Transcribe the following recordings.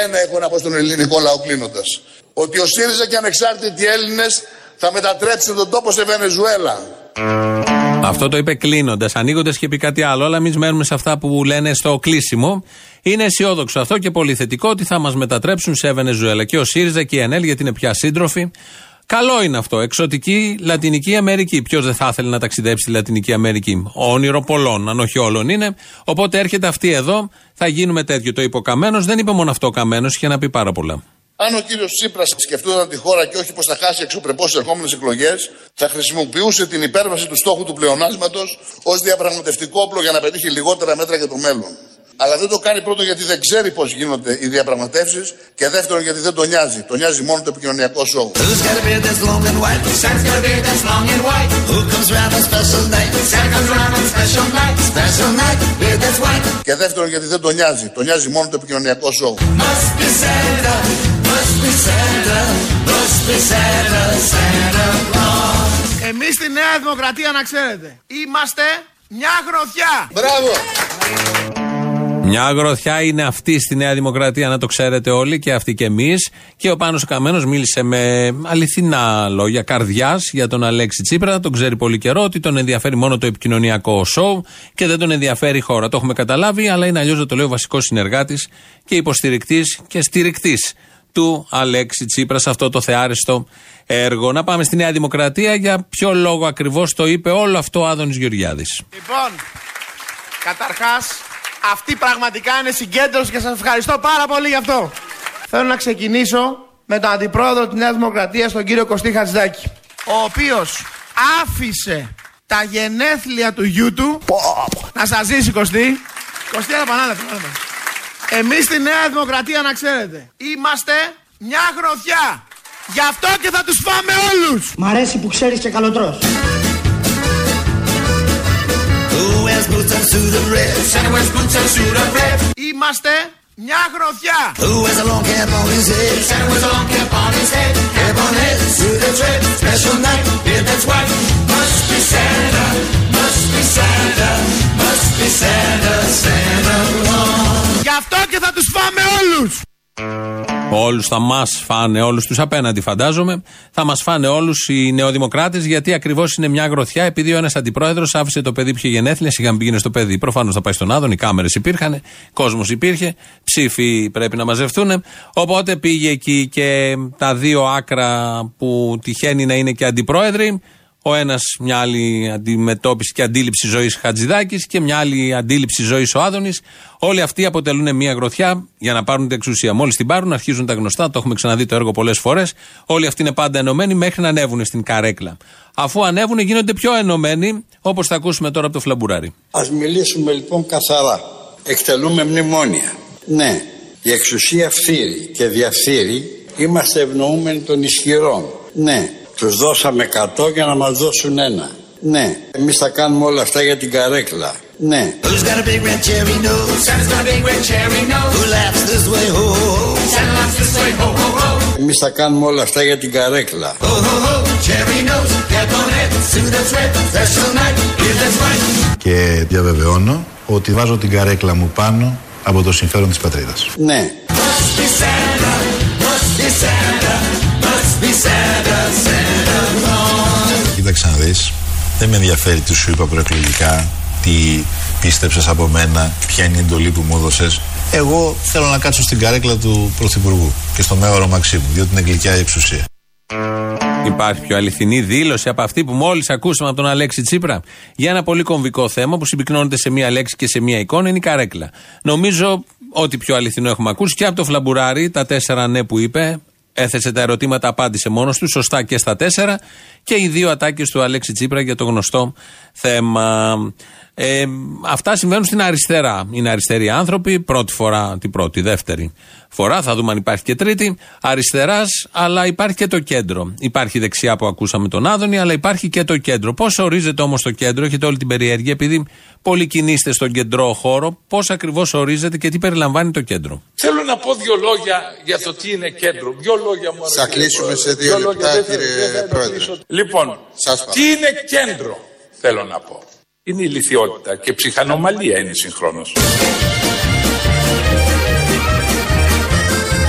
ένα έχω να πω στον ελληνικό λαό κλείνοντας. Ότι ο ΣΥΡΙΖΑ και ανεξάρτητοι Έλληνες θα μετατρέψουν τον τόπο σε Βενεζουέλα. Αυτό το είπε κλείνοντας. Ανοίγοντας και πει κάτι άλλο, αλλά εμείς μένουμε σε αυτά που λένε στο κλείσιμο. Είναι αισιόδοξο αυτό και πολύ θετικό ότι θα μας μετατρέψουν σε Βενεζουέλα. Και ο ΣΥΡΙΖΑ και η ΕΝΕΛ, γιατί είναι πια σύντροφοι. Καλό είναι αυτό. Εξωτική Λατινική Αμερική. Ποιος δεν θα ήθελε να ταξιδέψει στη Λατινική Αμερική? Όνειρο πολλών, αν όχι όλων είναι. Οπότε έρχεται αυτή εδώ, θα γίνουμε τέτοιο. Το είπε ο Καμένος, δεν είπε μόνο αυτό ο Καμένος, είχε να πει πάρα πολλά. Αν ο κύριος Τσίπρας σκεφτόταν τη χώρα και όχι πως θα χάσει εξωπρεπώς τις ερχόμενες εκλογές, θα χρησιμοποιούσε την υπέρβαση του στόχου του πλεονάσματος ως διαπραγματευτικό όπλο για να πετύχει λιγότερα μέτρα για το μέλλον. Αλλά δεν το κάνει πρώτον γιατί δεν ξέρει πώς γίνονται οι διαπραγματεύσεις και δεύτερον γιατί δεν τον νοιάζει. Τον νοιάζει μόνο το επικοινωνιακό σοου. Και δεύτερον γιατί δεν τον νοιάζει. Τον νοιάζει μόνο το επικοινωνιακό σοου. Εμείς στη Νέα Δημοκρατία, να ξέρετε, είμαστε μια γροθιά. Μπράβο! Μια γροθιά είναι αυτή στη Νέα Δημοκρατία, να το ξέρετε όλοι, και αυτοί και εμείς. Και ο Πάνος ο Καμένος μίλησε με αληθινά λόγια καρδιάς για τον Αλέξη Τσίπρα. Τον ξέρει πολύ καιρό ότι τον ενδιαφέρει μόνο το επικοινωνιακό σοου και δεν τον ενδιαφέρει η χώρα. Το έχουμε καταλάβει, αλλά είναι αλλιώς, το λέει ο βασικός συνεργάτης και υποστηρικτής και στηρικτής του Αλέξη Τσίπρα σε αυτό το θεάριστο έργο. Να πάμε στη Νέα Δημοκρατία. Για ποιο λόγο ακριβώς το είπε όλο αυτό ο Άδωνης Γεωργιάδης? Λοιπόν, καταρχάς, αυτή πραγματικά είναι συγκέντρωση και σας ευχαριστώ πάρα πολύ γι' αυτό. Θέλω να ξεκινήσω με τον αντιπρόεδρο της Νέας Δημοκρατίας, τον κύριο Κωστή Χατζηδάκη, ο οποίος άφησε τα γενέθλια του γιού του. Να σας ζήσει, Κωστή. Κωστή, επανάληψη. Εμείς στη Νέα Δημοκρατία, να ξέρετε, είμαστε μια γροθιά. Γι' αυτό και θα τους φάμε όλους. Μ' αρέσει που ξέρεις και καλοτρός. Είμαστε μια γροθιά. Γι' αυτό και θα τους φάμε όλους. Όλους θα μας φάνε, όλους τους απέναντι φαντάζομαι. Θα μας φάνε όλους οι νεοδημοκράτες, γιατί ακριβώς είναι μια γροθιά. Επειδή ο ένας αντιπρόεδρος άφησε το παιδί που είχε γενέθλια, σιγά πήγαινε στο παιδί. Προφανώς θα πάει στον Άδων, οι κάμερες υπήρχαν, κόσμος υπήρχε, ψήφοι πρέπει να μαζευτούν. Οπότε πήγε εκεί και τα δύο άκρα που τυχαίνει να είναι και αντιπρόεδροι. Ο ένας μια άλλη αντιμετώπιση και αντίληψη ζωής Χατζηδάκης και μια άλλη αντίληψη ζωής ο Άδωνης. Όλοι αυτοί αποτελούν μια γροθιά για να πάρουν την εξουσία. Μόλις την πάρουν, αρχίζουν τα γνωστά, το έχουμε ξαναδεί το έργο πολλές φορές. Όλοι αυτοί είναι πάντα ενωμένοι μέχρι να ανέβουν στην καρέκλα. Αφού ανέβουν, γίνονται πιο ενωμένοι, όπως θα ακούσουμε τώρα από το Φλαμπουράρι. Ας μιλήσουμε λοιπόν καθαρά. Εκτελούμε μνημόνια. Ναι, η εξουσία φθείρει και διαφθείρει. Είμαστε ευνοούμενοι των ισχυρών. Ναι. Τους δώσαμε 100 για να μας δώσουν 1. Ναι. Εμείς θα κάνουμε όλα αυτά για την καρέκλα. Ναι. Εμείς θα κάνουμε όλα αυτά για την καρέκλα. Και διαβεβαιώνω ότι βάζω την καρέκλα μου πάνω από το συμφέρον της πατρίδας. Ναι. Κοίταξε να δεις, δεν με ενδιαφέρει τι σου είπα προεκλογικά, τι πίστεψες από μένα, ποια είναι η εντολή που μου έδωσες. Εγώ θέλω να κάτσω στην καρέκλα του Πρωθυπουργού και στο μέωρο Μαξίμου, διότι είναι γλυκιά η εξουσία. Υπάρχει πιο αληθινή δήλωση από αυτή που μόλις ακούσαμε από τον Αλέξη Τσίπρα για ένα πολύ κομβικό θέμα που συμπυκνώνεται σε μία λέξη και σε μία εικόνα, είναι η καρέκλα. Νομίζω ότι πιο αληθινό έχουμε ακούσει και από το Φλαμπουράρι, τα 4 ναι που είπε. Έθεσε τα ερωτήματα, απάντησε μόνος του, σωστά και στα 4, και οι 2 ατάκες του Αλέξη Τσίπρα για το γνωστό θέμα. Αυτά συμβαίνουν στην αριστερά. Είναι αριστεροί άνθρωποι, πρώτη φορά, την πρώτη, δεύτερη φορά, θα δούμε αν υπάρχει και τρίτη, αριστεράς, αλλά υπάρχει και το κέντρο. Υπάρχει δεξιά που ακούσαμε τον Άδωνη, αλλά υπάρχει και το κέντρο. Πώς ορίζεται όμως το κέντρο, έχετε όλη την περιέργεια, επειδή πολλοί κινείστε στον κεντρό χώρο, πώς ακριβώς ορίζεται και τι περιλαμβάνει το κέντρο? Θέλω να πω 2 λόγια για το τι είναι κέντρο. 2 λόγια μόνο. Θα κλείσουμε σε 2 λεπτά, κύριε Πρόεδρε. Λοιπόν, τι είναι κέντρο, θέλω να πω. Είναι ηλιθιότητα και ψυχανομαλία είναι συγχρόνως.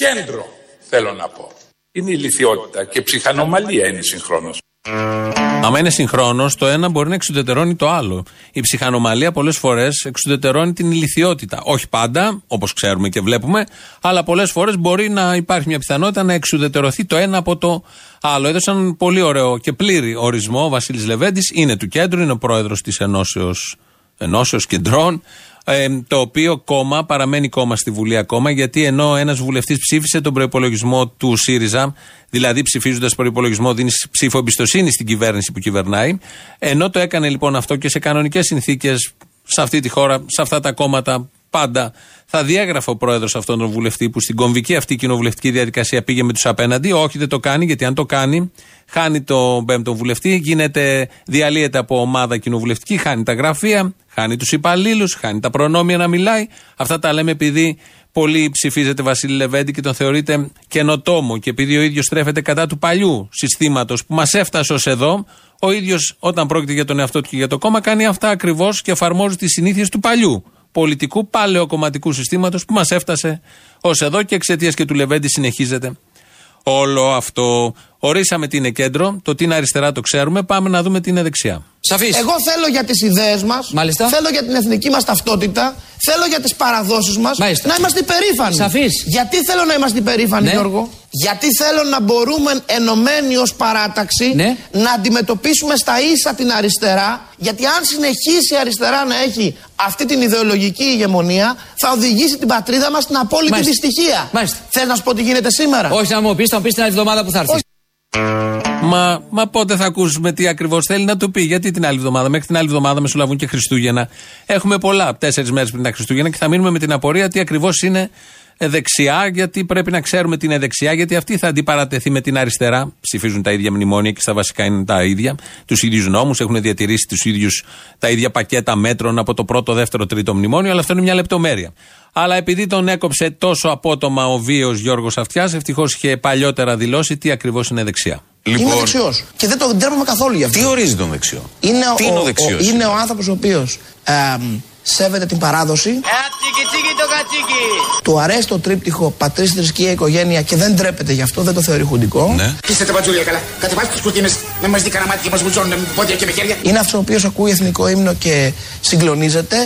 κέντρο, θέλω να πω. Είναι ηλιθιότητα και ψυχανομαλία είναι συγχρόνως. Άμα είναι συγχρόνως, το ένα μπορεί να εξουδετερώνει το άλλο. Η ψυχανομαλία πολλές φορές εξουδετερώνει την ηλιθιότητα. Όχι πάντα, όπως ξέρουμε και βλέπουμε, αλλά πολλές φορές μπορεί να υπάρχει μια πιθανότητα να εξουδετερωθεί το ένα από το άλλο. Έδωσαν πολύ ωραίο και πλήρη ορισμό. Ο Βασίλης Λεβέντης είναι του κέντρου, είναι ο πρόεδρος της Ενώσεως Κεντρών. Το οποίο κόμμα παραμένει κόμμα στη Βουλή ακόμα, γιατί ενώ ένας βουλευτής ψήφισε τον προϋπολογισμό του ΣΥΡΙΖΑ, δηλαδή ψηφίζοντας προϋπολογισμό δίνει ψήφο εμπιστοσύνη στην κυβέρνηση που κυβερνάει, ενώ το έκανε λοιπόν αυτό και σε κανονικές συνθήκες σε αυτή τη χώρα, σε αυτά τα κόμματα πάντα θα διέγραφε ο πρόεδρος αυτόν τον βουλευτή που στην κομβική αυτή κοινοβουλευτική διαδικασία πήγε με τους απέναντι. Όχι, δεν το κάνει, γιατί αν το κάνει, χάνει τον πέμπτο βουλευτή, διαλύεται από ομάδα κοινοβουλευτική, χάνει τα γραφεία, χάνει τους υπαλλήλους, χάνει τα προνόμια να μιλάει. Αυτά τα λέμε επειδή πολύ ψηφίζεται Βασίλη Λεβέντη και τον θεωρείται καινοτόμο και επειδή ο ίδιος στρέφεται κατά του παλιού συστήματος που μας έφτασε ως εδώ. Ο ίδιος, όταν πρόκειται για τον εαυτό του και για το κόμμα, κάνει αυτά ακριβώς και εφαρμόζει τις συνήθειες του παλιού πολιτικού παλαιοκομματικού συστήματος που μας έφτασε ως εδώ και εξαιτίας και του Λεβέντη συνεχίζεται όλο αυτό. Ορίσαμε τι είναι κέντρο, το τι είναι αριστερά το ξέρουμε, πάμε να δούμε τι είναι δεξιά. Σαφής. Εγώ θέλω για τις ιδέες μας, Μάλιστα. θέλω για την εθνική μας ταυτότητα, θέλω για τις παραδόσεις μας, Μάλιστα. να είμαστε υπερήφανοι. Σαφής. Γιατί θέλω να είμαστε υπερήφανοι, Ναι. Γιώργο? Γιατί θέλω να μπορούμε ενωμένοι ως παράταξη Ναι. να αντιμετωπίσουμε στα ίσα την αριστερά, γιατί αν συνεχίσει η αριστερά να έχει αυτή την ιδεολογική ηγεμονία, θα οδηγήσει την πατρίδα μας στην απόλυτη Μάλιστα. δυστυχία. Μάλιστα. Θες να σου πω τι γίνεται σήμερα? Όχι να μου πεις, θα μου πεις την άλλη εβδομάδα που θα έρθεις. Μα πότε θα ακούσουμε τι ακριβώς θέλει να το πει? Γιατί την άλλη εβδομάδα? Μέχρι την άλλη εβδομάδα μεσολαβούν και Χριστούγεννα. Έχουμε πολλά, 4 μέρες πριν τα Χριστούγεννα και θα μείνουμε με την απορία τι ακριβώς είναι δεξιά, γιατί πρέπει να ξέρουμε τι είναι δεξιά, γιατί αυτή θα αντιπαρατεθεί με την αριστερά. Ψηφίζουν τα ίδια μνημόνια και στα βασικά είναι τα ίδια. Τους ίδιους νόμους, έχουν διατηρήσει τα ίδια πακέτα μέτρων από το πρώτο, δεύτερο, τρίτο μνημόνιο, αλλά αυτό είναι μια λεπτομέρεια. Αλλά επειδή τον έκοψε τόσο απότομα ο βίος Γιώργος Αυτιάς, ευτυχώς είχε παλιότερα δηλώσει τι ακριβώς είναι δεξιά. Είμαι δεξιός και δεν το ντρέπομαι καθόλου γι' αυτό. Τι ορίζει τον δεξιό? Είναι ο άνθρωπος ο οποίος σέβεται την παράδοση. Του αρέσει το τρίπτυχο πατρίς, θρησκεία, οικογένεια και δεν ντρέπεται γι' αυτό, δεν το θεωρεί χουντικό. Ναι. Κλείστε τα μπατζούλια καλά. Κατεβάστε τις κουρτίνες, να μας δει κανένα μάτι και μας βουτσώνουν με πόδια και με χέρια. Είναι αυτός ο οποίος ακούει εθνικό ύμνο και συγκλονίζεται.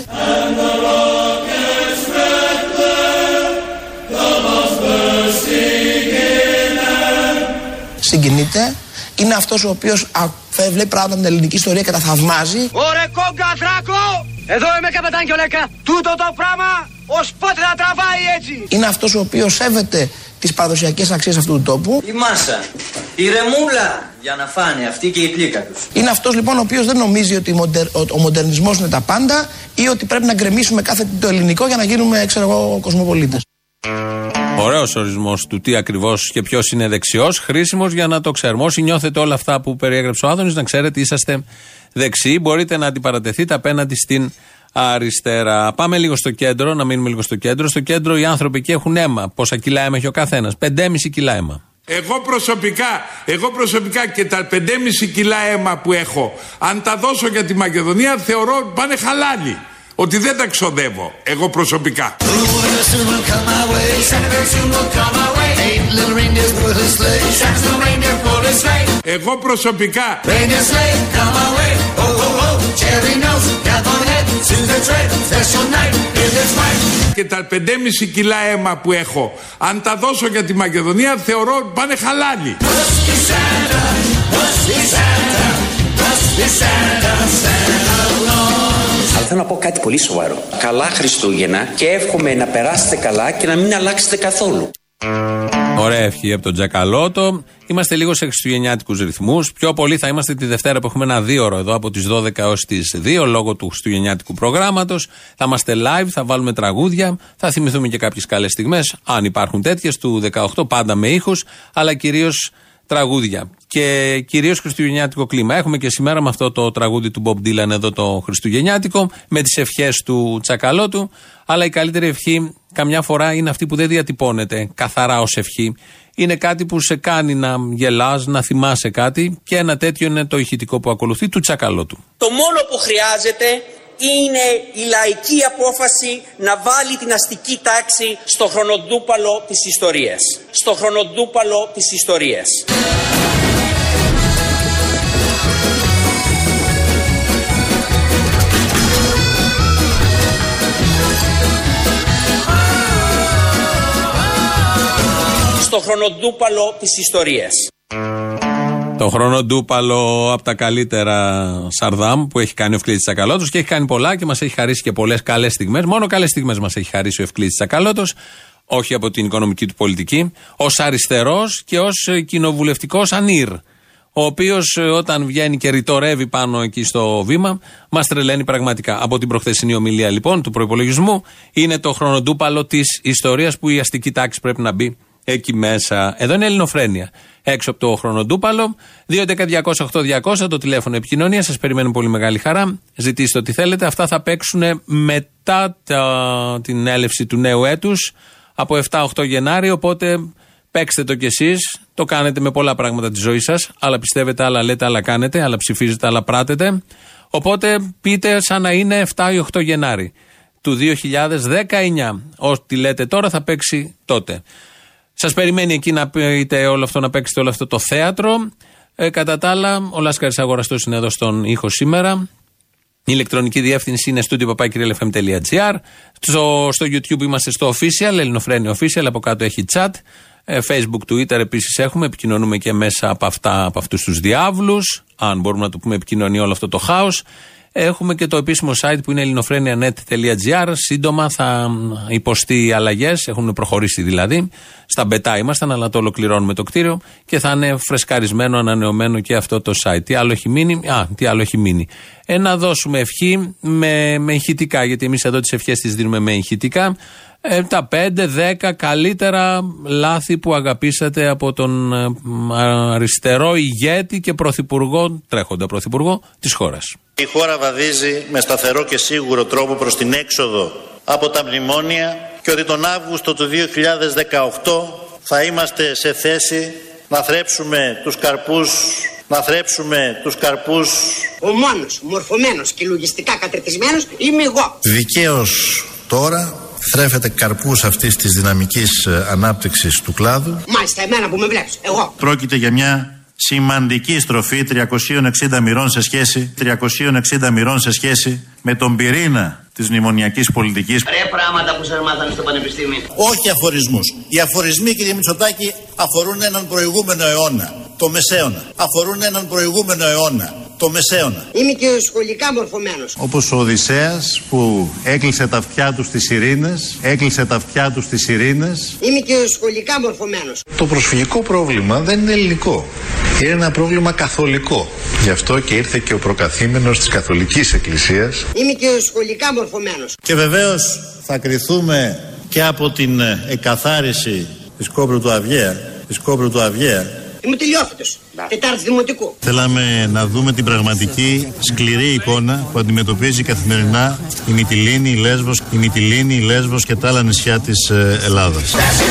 Συγκινείται. Είναι αυτός ο οποίος βλέπει πράγματα με την ελληνική ιστορία και τα θαυμάζει. Ωρε κόγκα δράκο! Εδώ είμαι καπετάν και ολέκα. Τούτο το πράγμα ως πότε θα τραβάει έτσι. Είναι αυτός ο οποίος σέβεται τις παραδοσιακές αξίες αυτού του τόπου. Η μάσα, η ρεμούλα για να φάνε αυτή και η πλήκα τους. Είναι αυτός λοιπόν ο οποίος δεν νομίζει ότι ο μοντερνισμός είναι τα πάντα ή ότι πρέπει να γκρεμίσουμε κάθε το ελληνικό για να γίνουμε, ξέρω εγώ, κοσμοπολίτες. Ωραίος ορισμός του τι ακριβώς και ποιος είναι δεξιός, χρήσιμος για να το ξέρουμε. Όσοι νιώθετε όλα αυτά που περιέγραψε ο Άδωνης, να ξέρετε είσαστε δεξιοί, μπορείτε να αντιπαρατεθείτε απέναντι στην αριστερά. Πάμε λίγο στο κέντρο, να μείνουμε λίγο στο κέντρο. Στο κέντρο οι άνθρωποι εκεί έχουν αίμα. Πόσα κιλά αίμα έχει ο καθένας? 5,5 κιλά αίμα. Εγώ προσωπικά και τα 5,5 κιλά αίμα που έχω, αν τα δώσω για τη Μακεδονία, θεωρώ πάνε χαλάλι. Ότι δεν τα ξοδεύω, εγώ προσωπικά. Εγώ προσωπικά και τα 5,5 κιλά αίμα που έχω, αν τα δώσω για τη Μακεδονία, θεωρώ πάνε χαλάλι. Αλλά θέλω να πω κάτι πολύ σοβαρό. Καλά Χριστούγεννα και εύχομαι να περάσετε καλά και να μην αλλάξετε καθόλου. Ωραία ευχή από τον Τζακαλώτο. Είμαστε λίγο σε χριστουγεννιάτικους ρυθμούς. Πιο πολύ θα είμαστε τη Δευτέρα που έχουμε ένα 2ωρο εδώ από τις 12 έως τις 2 λόγω του χριστουγεννιάτικου προγράμματος. Θα είμαστε live, θα βάλουμε τραγούδια, θα θυμηθούμε και κάποιες καλές στιγμές, αν υπάρχουν τέτοιες, του 18, πάντα με ήχους, αλλά κυρίως τραγούδια. Και κυρίως χριστουγεννιάτικο κλίμα. Έχουμε και σήμερα με αυτό το τραγούδι του Bob Dylan εδώ το χριστουγεννιάτικο, με τις ευχές του Τσακαλώτου. Αλλά η καλύτερη ευχή καμιά φορά είναι αυτή που δεν διατυπώνεται καθαρά ως ευχή. Είναι κάτι που σε κάνει να γελάς, να θυμάσαι κάτι, και ένα τέτοιο είναι το ηχητικό που ακολουθεί του Τσακαλώτου. Το μόνο που χρειάζεται είναι η λαϊκή απόφαση να βάλει την αστική τάξη στο χρονοτούπαλο της ιστορίας. Στο χρονοτούπαλο της ιστορίας. Στο χρονοτούπαλο της ιστορίας. Το χρονοτούπαλο από τα καλύτερα Σαρδάμ που έχει κάνει ο Ευκλήτης Τσακαλώτος και έχει κάνει πολλά και μας έχει χαρίσει και πολλές καλές στιγμές. Μόνο καλές στιγμές μας έχει χαρίσει ο Ευκλήτης Τσακαλώτος, όχι από την οικονομική του πολιτική, ως αριστερός και ως κοινοβουλευτικός ανήρ. Ο οποίος όταν βγαίνει και ρητορεύει πάνω εκεί στο βήμα, μας τρελαίνει πραγματικά. Από την προχθεσινή ομιλία λοιπόν του προϋπολογισμού, είναι το χρονοτούπαλο της ιστορίας που η αστική τάξη πρέπει να μπει εκεί μέσα. Εδώ είναι Ελληνοφρένεια. Έξω από το χρονοτούπαλο, 2.11.208.200 το τηλέφωνο επικοινωνία. Σας περιμένουν πολύ μεγάλη χαρά. Ζητήστε ό,τι θέλετε. Αυτά θα παίξουν μετά την έλευση του νέου έτους, από 7-8 Γενάρη. Οπότε παίξτε το κι εσείς. Το κάνετε με πολλά πράγματα της ζωής σας. Άλλα πιστεύετε, άλλα λέτε, άλλα κάνετε, άλλα ψηφίζετε, άλλα πράτετε. Οπότε πείτε σαν να είναι 7 ή 8 Γενάρη του 2019. Ό,τι λέτε τώρα θα παίξει τότε. Σας περιμένει εκεί να πείτε όλο αυτό, να παίξετε όλο αυτό το θέατρο. Κατά τα άλλα, ο Λάσκαρης Αγοραστός είναι εδώ στον ήχο σήμερα. Η ηλεκτρονική διεύθυνση είναι studio@realfm.gr. Στο YouTube είμαστε στο official, Ελληνοφρένεια official, από κάτω έχει chat. Facebook, Twitter επίσης έχουμε, επικοινωνούμε και μέσα από αυτούς τους διάβλους. Αν μπορούμε να το πούμε επικοινωνία όλο αυτό το χάος. Έχουμε και το επίσημο site που είναι ελληνοφρένια.net.gr. Σύντομα θα υποστεί αλλαγές, έχουν προχωρήσει δηλαδή. Στα μπετά ήμασταν, αλλά το ολοκληρώνουμε το κτίριο και θα είναι φρεσκαρισμένο, ανανεωμένο και αυτό το site. Τι άλλο έχει μείνει. Να δώσουμε ευχή με ηχητικά, γιατί εμείς εδώ τις ευχές τις δίνουμε με ηχητικά. Τα 5-10 καλύτερα λάθη που αγαπήσατε από τον αριστερό ηγέτη και τρέχοντα πρωθυπουργό της χώρας. Η χώρα βαδίζει με σταθερό και σίγουρο τρόπο προς την έξοδο από τα μνημόνια και ότι τον Αύγουστο του 2018 θα είμαστε σε θέση να θρέψουμε τους καρπούς. Ο μόνος μορφωμένος και λογιστικά κατρετισμένος είμαι εγώ. Δικαίως τώρα θρέφεται καρπούς αυτής της δυναμικής ανάπτυξης του κλάδου. Μάλιστα, εμένα που με βλέπεις, εγώ. Πρόκειται για μια σημαντική στροφή 360 μοιρών σε σχέση με τον πυρήνα της μνημονιακής πολιτικής. Ρε πράγματα που σας μάθανε στο πανεπιστήμιο. Όχι αφορισμούς. Οι αφορισμοί, κύριε Μητσοτάκη, αφορούν έναν προηγούμενο αιώνα, το Μεσαίωνα. Είμαι και σχολικά μορφωμένος. Όπως ο Οδυσσέας που έκλεισε τα αυτιά του στις ειρήνες. Είμαι και σχολικά μορφωμένος. Το προσφυγικό πρόβλημα δεν είναι ελληνικό. Είναι ένα πρόβλημα καθολικό. Γι' αυτό και ήρθε και ο προκαθήμενος της Καθολικής Εκκλησίας. Είμαι και σχολικά μορφωμένος. Και βεβαίως θα κριθούμε και από την εκαθάριση της Κόπρου του Αυγαία. Είμαι τελειόφυτος. Τετάρτη δημοτικού. Θέλαμε να δούμε την πραγματική σκληρή εικόνα που αντιμετωπίζει καθημερινά η Μυτιλήνη, η Λέσβος και τα άλλα νησιά της Ελλάδας.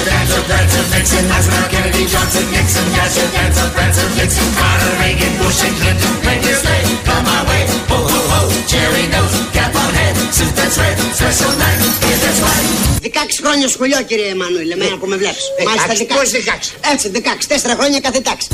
Δεκάξι χρόνια σχολείο, κύριε Εμμανουήλ, εμένα που με βλέπεις. Μάλιστα 16. Έτσι, 16. 4 χρόνια κάθε τάξη.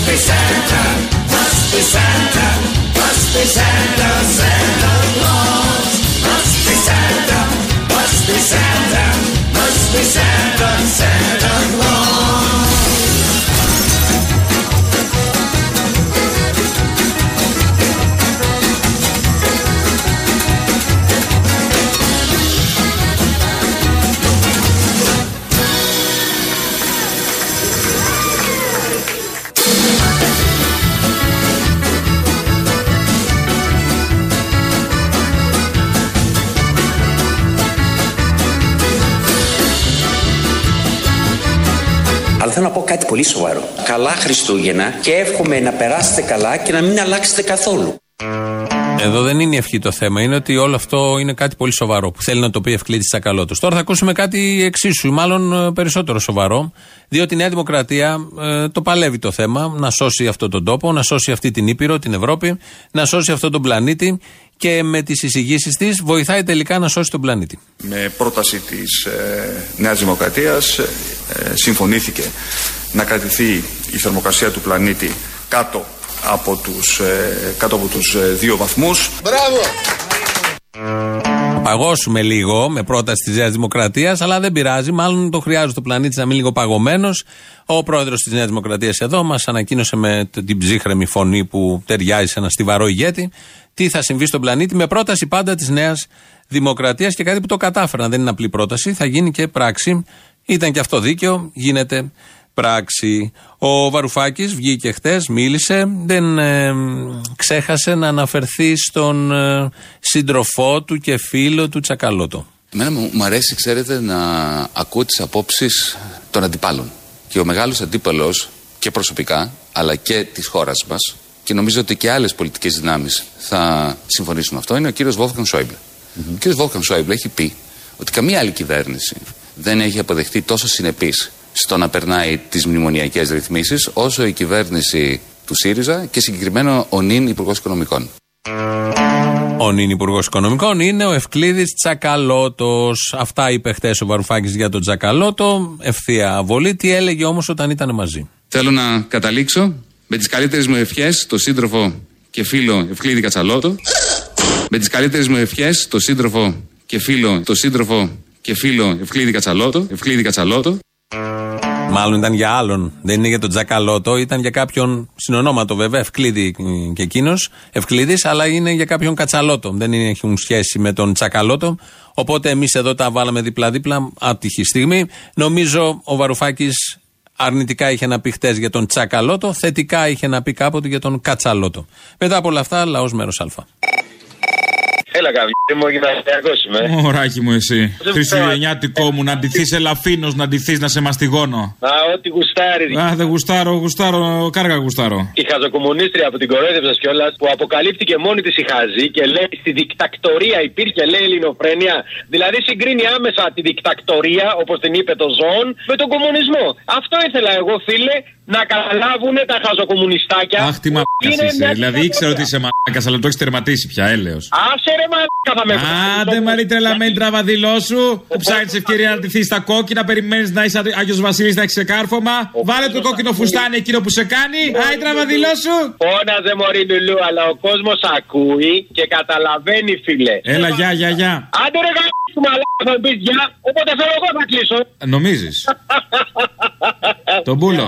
Αλλά θέλω να πω κάτι πολύ σοβαρό. Καλά Χριστούγεννα και εύχομαι να περάσετε καλά και να μην αλλάξετε καθόλου. Εδώ δεν είναι η ευχή το θέμα. Είναι ότι όλο αυτό είναι κάτι πολύ σοβαρό που θέλει να το πει Ευκλήτης Τσακαλώτος. Τώρα θα ακούσουμε κάτι εξίσου, μάλλον περισσότερο σοβαρό, διότι η Νέα Δημοκρατία το παλεύει το θέμα, να σώσει αυτόν τον τόπο, να σώσει αυτή την Ήπειρο, την Ευρώπη, να σώσει αυτόν τον πλανήτη και με τις εισηγήσεις της βοηθάει τελικά να σώσει τον πλανήτη. Με πρόταση της Νέας Δημοκρατίας συμφωνήθηκε να κρατηθεί η θερμοκρασία του πλανήτη κάτω από τους 2 βαθμούς. Μπράβο! Παγώσουμε λίγο με πρόταση της Νέας Δημοκρατίας, αλλά δεν πειράζει. Μάλλον το χρειάζεται ο πλανήτης να μείνει λίγο παγωμένος. Ο πρόεδρος της Νέας Δημοκρατίας εδώ μας ανακοίνωσε με την ψύχρεμη φωνή που ταιριάζει σε ένα στιβαρό ηγέτη τι θα συμβεί στον πλανήτη, με πρόταση πάντα της Νέας Δημοκρατίας, και κάτι που το κατάφεραν. Δεν είναι απλή πρόταση, θα γίνει και πράξη. Ήταν και αυτό δίκαιο, γίνεται πράξη. Ο Βαρουφάκης βγήκε χτες, μίλησε, δεν ξέχασε να αναφερθεί στον σύντροφό του και φίλο του Τσακαλώτο. Εμένα μου αρέσει, ξέρετε, να ακούω τις απόψεις των αντιπάλων. Και ο μεγάλος αντίπαλος και προσωπικά, αλλά και της χώρας μας, και νομίζω ότι και άλλες πολιτικές δυνάμεις θα συμφωνήσουν με αυτό, είναι ο κύριος Βόλφγκανγκ Σόιμπλε. Ο κύριος Βόλφγκανγκ Σόιμπλε έχει πει ότι καμία άλλη κυβέρνηση δεν έχει αποδεχτεί τόσο συνεπής στο να περνάει τις μνημονιακές ρυθμίσεις όσο η κυβέρνηση του ΣΥΡΙΖΑ και συγκεκριμένα ο νυν Υπουργός Οικονομικών. Ο νυν Υπουργός Οικονομικών είναι ο Ευκλήδης Τσακαλώτος. Αυτά είπε χτες ο Βαρουφάκης για τον Τσακαλώτο. Ευθεία βολή. Τι έλεγε όμως όταν ήταν μαζί? Θέλω να καταλήξω με τις καλύτερες μου ευχές στο σύντροφο και φίλο Ευκλήδη Κατσαλώτο. Με τις καλύτερες μου ευχές στο σύντροφο και φίλο Ευκλήδη Κατσαλώτο. Μάλλον ήταν για άλλον. Δεν είναι για τον Τσακαλώτο, ήταν για κάποιον συνονόματο βέβαια, Ευκλήδη και εκείνος, Ευκλήδης, αλλά είναι για κάποιον Κατσαλώτο. Δεν έχουν σχέση με τον Τσακαλώτο. Οπότε εμείς εδώ τα βάλαμε δίπλα-δίπλα, άτυχη στιγμή. Νομίζω ο Βαρουφάκης αρνητικά είχε να πει χτες για τον Τσακαλώτο, θετικά είχε να πει κάποτε για τον Κατσαλώτο. Μετά από όλα αυτά, λαός μέρος Α. Έλα καβλή μου, γυμναστιακός είμαι. Μωράκι μου εσύ. Χριστουγεννιάτικο μου, να ντυθείς ελαφίνος, να ντυθείς να σε μαστιγώνω. Α, ό,τι γουστάρει. Α, δεν γουστάρω, κάργα γουστάρω. Η χαζοκομμουνίστρια που την κορόιδεψες κιόλας, που αποκαλύπτηκε μόνη της η χαζή και λέει στη δικτακτορία υπήρχε, λέει, ελληνοφρένεια. Δηλαδή συγκρίνει άμεσα τη δικτακτορία, όπως την είπε το Ζώον, με τον κομμουνισμό. Αυτό ήθελα εγώ, φίλε, να καταλάβουν τα χαζοκομμουνιστάκια. Αχ, τι μαλάκας είσαι. Δηλαδή ήξερα ότι είσαι μαλάκας, αλλά το έχεις τερματίσει πια, έλεος. Άσε ρε μαλάκα, θα με βγάλει. Άντε μαρή τρελαμένη τραβαδηλό σου, που ψάχνεις ευκαιρία να ντυθείς στα κόκκινα, περιμένεις να είσαι Άγιος Βασίλης, να έχεις ξεκάρφωμα. Βάλε το κόκκινο φουστάνι εκείνο που σε κάνει. Άι τραβαδηλό σου. Φώναζε μωρή Λουλού, αλλά ο κόσμος ακούει και καταλαβαίνει, φίλε. Έλα, γεια. Άντε ρε γάμο του μαλάκα, θα πεις γεια, οπότε θέλω εγώ θα κλείσω. Νομίζεις? Τον πούλο.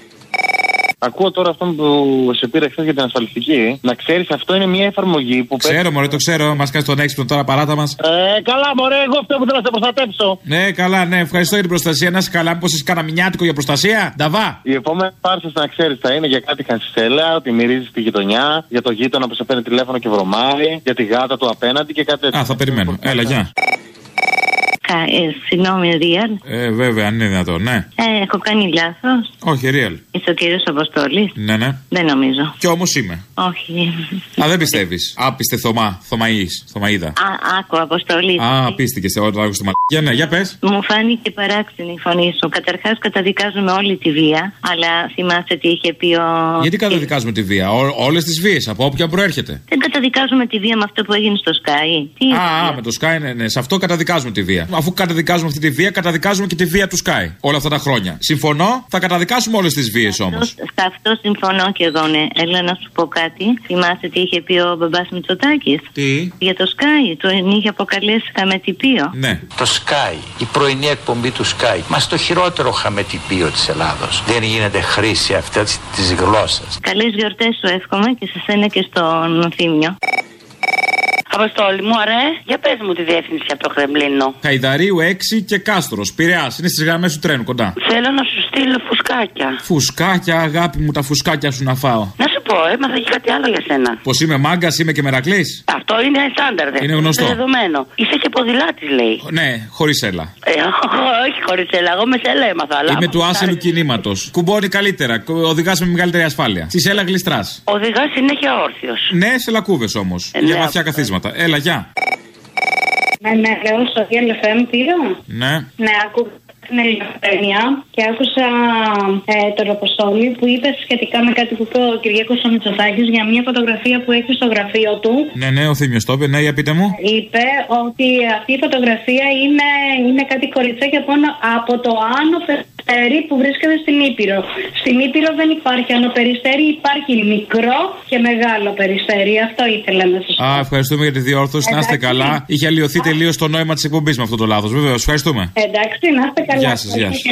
Ακούω τώρα αυτόν που σε πήρε χθες για την ασφαλιστική. Να ξέρεις, αυτό είναι μια εφαρμογή που Ξέρω, μωρέ, το ξέρω. Μας κάνεις τον έξυπνο τώρα, παράτα μας. Καλά, μωρέ, εγώ αυτό που θέλω να σε προστατέψω. Ναι, καλά, ναι, ευχαριστώ για την προστασία. Να είσαι καλά, μήπως είσαι κανένα μηνιάτικο για προστασία. Νταβά. Η επόμενη πάρσες να ξέρεις θα είναι για κάτι χασισέλα, ότι μυρίζει στη γειτονιά, για το γείτονα που σε παίρνει τηλέφωνο και βρωμάει, για τη γάτα του απέναντι και κάτι τέτοιο. Α, θα περιμένω. Έλα, γεια. Συγγνώμη, Real. Βέβαια, αν είναι δυνατόν, ναι. Έχω κάνει λάθος. Όχι, Real. Είσαι ο κύριος Αποστόλης? Ναι. Δεν νομίζω. Κι όμως είμαι. Όχι. Α, δεν πιστεύεις. Άπιστε Θωμαΐδα. Άκου, Αποστόλη. Α, πίστηκες όταν άκουσες τη μαλακία. Ναι, για πες. Μου φάνηκε παράξενη η φωνή σου. Καταρχάς, καταδικάζουμε όλη τη βία, αλλά θυμάστε τι είχε πει ο. Γιατί καταδικάζουμε τη βία? Όλες τις βίες, από όποια προέρχεται. Δεν καταδικάζουμε τη βία με αυτό που έγινε στο Sky. Με το Sky, ναι, σε αυτό καταδικάζουμε τη βία. Αφού καταδικάζουμε αυτή τη βία, καταδικάζουμε και τη βία του Sky όλα αυτά τα χρόνια. Συμφωνώ, θα καταδικάσουμε όλες τις βίες όμως. Σε αυτό συμφωνώ και εγώ, ναι. Έλα να σου πω κάτι. Θυμάστε τι είχε πει ο μπαμπάς Μητσοτάκης? Τι? Για το Sky. Τον είχε αποκαλέσει χαμετυπίο. Ναι. Το Sky, η πρωινή εκπομπή του Sky, μας το χειρότερο χαμετυπίο της Ελλάδος. Δεν γίνεται χρήση αυτή της γλώσσας. Καλές γιορτές σου εύχομαι και σε σένα και στον Θήμιο. Αποστόλη μου, ωραία. Για πες μου τη διεύθυνση από το Κρεμλίνο. Χαϊδαρίου 6 και Κάστορος. Πειραιάς. Είναι στις γραμμές του τρένου κοντά. Θέλω να σου στείλω φουσκάκια. Φουσκάκια, αγάπη μου, τα φουσκάκια σου να φάω. Να σου πω, έμαθα και κάτι άλλο για σένα. Πως είμαι μάγκας, είμαι και μερακλής. Αυτό είναι στάνταρ, δε. Είναι γνωστό. Είναι δεδομένο. Είσαι και ποδηλάτης, λέει. Ναι, χωρίς έλα. Όχι χωρίς έλα, εγώ με σέλα έμαθα. Είμαι του άσελου κινήματος. Κουμπώνει καλύτερα. Οδηγάς με μεγαλύτερη ασφάλεια. Στη σέλα γλιστράς. Οδηγάς συνέχεια όρθιος. Ναι, σε λακκούβες όμως. Για βαθιά καθίσματα. Έλα, γεια. Ναι, λέω στο FM πήρω. Ναι. Ναι, ακούω Στην Ελληνοφρένεια και άκουσα τον Αποστόλη που είπε σχετικά με κάτι που είπε ο Κυριάκος ο Μητσοτάκης για μια φωτογραφία που έχει στο γραφείο του. Ναι, ο Θήμιος το είπε, ναι, για πείτε μου. Είπε ότι αυτή η φωτογραφία είναι κάτι κοριτσάκια από το Άνω Περιστέρι που βρίσκεται στην Ήπειρο. Στην Ήπειρο δεν υπάρχει Άνω Περιστέρι, υπάρχει μικρό και μεγάλο Περιστέρι. Αυτό ήθελα να σας πω. Ευχαριστούμε για τη διόρθωση. Να είστε καλά. Είχε αλλοιωθεί τελείως το νόημα της εκπομπής με αυτό το λάθος. Βεβαίως, ευχαριστούμε. Εντάξει, να είστε καλά. Γεια σας, γεια σας.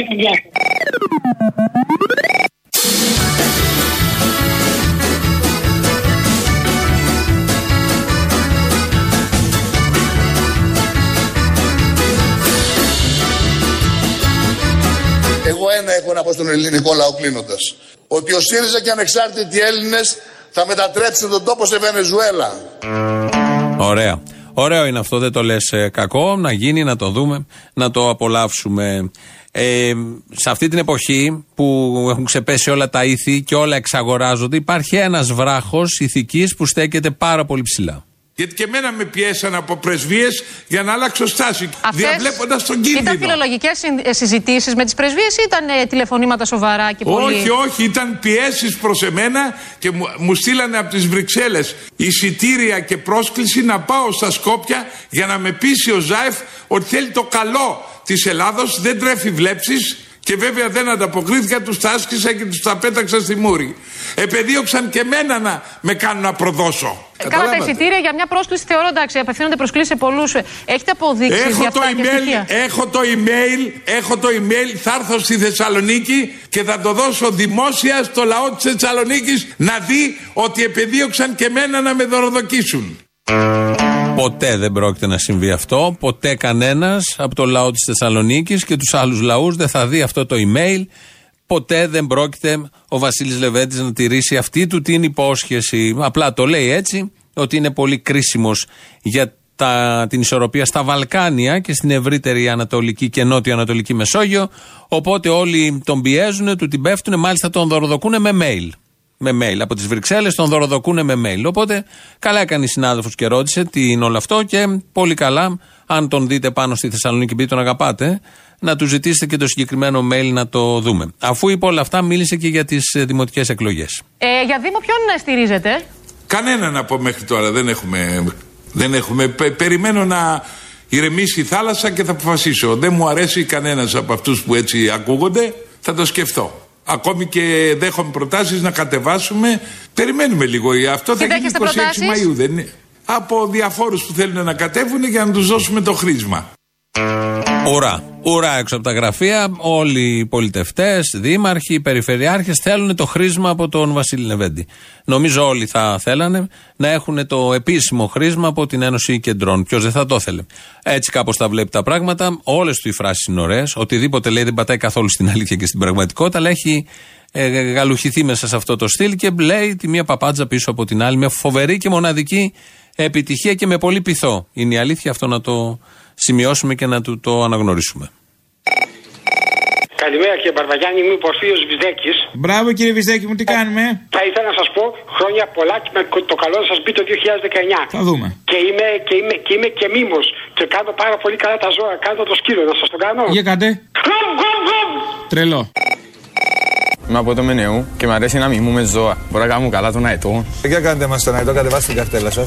Εγώ ένα έχω να πω στον ελληνικό λαό κλείνοντας. Ότι ο ΣΥΡΙΖΑ και ανεξάρτητοι Έλληνες θα μετατρέψουν τον τόπο σε Βενεζουέλα. Ωραία. Ωραίο είναι αυτό, δεν το λες κακό, να γίνει, να το δούμε, να το απολαύσουμε. Σε αυτή την εποχή που έχουν ξεπέσει όλα τα ήθη και όλα εξαγοράζονται, υπάρχει ένας βράχος ηθικής που στέκεται πάρα πολύ ψηλά. Γιατί και εμένα με πιέσαν από πρεσβείες για να αλλάξω στάση, διαβλέποντας τον κίνδυνο. Ήταν φιλολογικές συζητήσεις με τις πρεσβείες ή ήταν τηλεφωνήματα σοβαρά και πολύ? Όχι, ήταν πιέσεις προς εμένα και μου στείλανε από τις Βρυξέλλες εισιτήρια και πρόσκληση να πάω στα Σκόπια για να με πείσει ο Ζάεφ ότι θέλει το καλό της Ελλάδος, δεν τρέφει βλέψεις. Και βέβαια δεν ανταποκρίθηκα, τους τα άσκησα και τους τα πέταξα στη μούρη. Επεδίωξαν και εμένα να με κάνουν να προδώσω. Καλά τα εισιτήρια για μια πρόσκληση θεωρώ εντάξει, απευθύνονται προσκλήσεις σε πολλούς. Έχετε αποδείξεις για αυτά και στοιχεία? Έχω το email, θα έρθω στη Θεσσαλονίκη και θα το δώσω δημόσια στο λαό της Θεσσαλονίκης να δει ότι επεδίωξαν και εμένα να με δωροδοκίσουν. Ποτέ δεν πρόκειται να συμβεί αυτό. Ποτέ κανένας από το λαό της Θεσσαλονίκης και τους άλλους λαούς δεν θα δει αυτό το email. Ποτέ δεν πρόκειται ο Βασίλης Λεβέντης να τηρήσει αυτή του την υπόσχεση. Απλά το λέει έτσι, ότι είναι πολύ κρίσιμος για την ισορροπία στα Βαλκάνια και στην ευρύτερη Ανατολική και Νότιο-Ανατολική Μεσόγειο. Οπότε όλοι τον πιέζουν, του την πέφτουν, μάλιστα τον δωροδοκούν με mail. Με mail. Από τις Βρυξέλλες τον δωροδοκούν με mail. Οπότε καλά έκανε η συνάδελφος και ρώτησε τι είναι όλο αυτό και πολύ καλά, αν τον δείτε πάνω στη Θεσσαλονίκη και τον αγαπάτε, να του ζητήσετε και το συγκεκριμένο mail να το δούμε. Αφού είπε όλα αυτά, μίλησε και για τις δημοτικές εκλογές. Για Δήμο ποιον στηρίζετε? Κανέναν από μέχρι τώρα. Δεν έχουμε. Περιμένω να ηρεμήσει η θάλασσα και θα αποφασίσω. Δεν μου αρέσει κανένας από αυτούς που έτσι ακούγονται. Θα το σκεφτώ. Ακόμη και δέχομαι προτάσεις να κατεβάσουμε. Περιμένουμε λίγο. Αυτό θα γίνει 26 Μαΐου, δεν είναι? Από διαφόρους που θέλουν να κατέβουν για να τους δώσουμε το χρήσμα. Ουρά έξω από τα γραφεία. Όλοι οι πολιτευτές, δήμαρχοι, περιφερειάρχες θέλουν το χρήσμα από τον Βασίλη Λεβέντη. Νομίζω όλοι θα θέλανε να έχουν το επίσημο χρήσμα από την Ένωση Κεντρών. Ποιος δεν θα το ήθελε? Έτσι κάπως τα βλέπει τα πράγματα. Όλες του οι φράσεις είναι ωραίες. Οτιδήποτε λέει δεν πατάει καθόλου στην αλήθεια και στην πραγματικότητα, αλλά έχει γαλουχηθεί μέσα σε αυτό το στυλ και λέει τη μία παπάντζα πίσω από την άλλη με φοβερή και μοναδική επιτυχία και με πολύ πειθό. Είναι η αλήθεια, αυτό να το σημειώσουμε και να το αναγνωρίσουμε. Καλημέρα κύριε Μπαρβαγιάννη, είμαι ο Πορφύριος Βυζδέκης. Μπράβο κύριε Βυζδέκη μου, τι κάνουμε? Θα ήθελα να σας πω χρόνια πολλά και με το καλό να σας μπει το 2019. Θα δούμε. Και είμαι και μήμος και κάνω πάρα πολύ καλά τα ζώα. Κάνω το σκύλο, να σας το κάνω? Για κάντε. Τρελό. Είμαι από το Μενεού και μου αρέσει να μιμούμε ζώα. Μπορώ να κάνουμε καλά τον αετό. Για κάντε μας τον αετό, κατεβάστε την καρτέλα σας.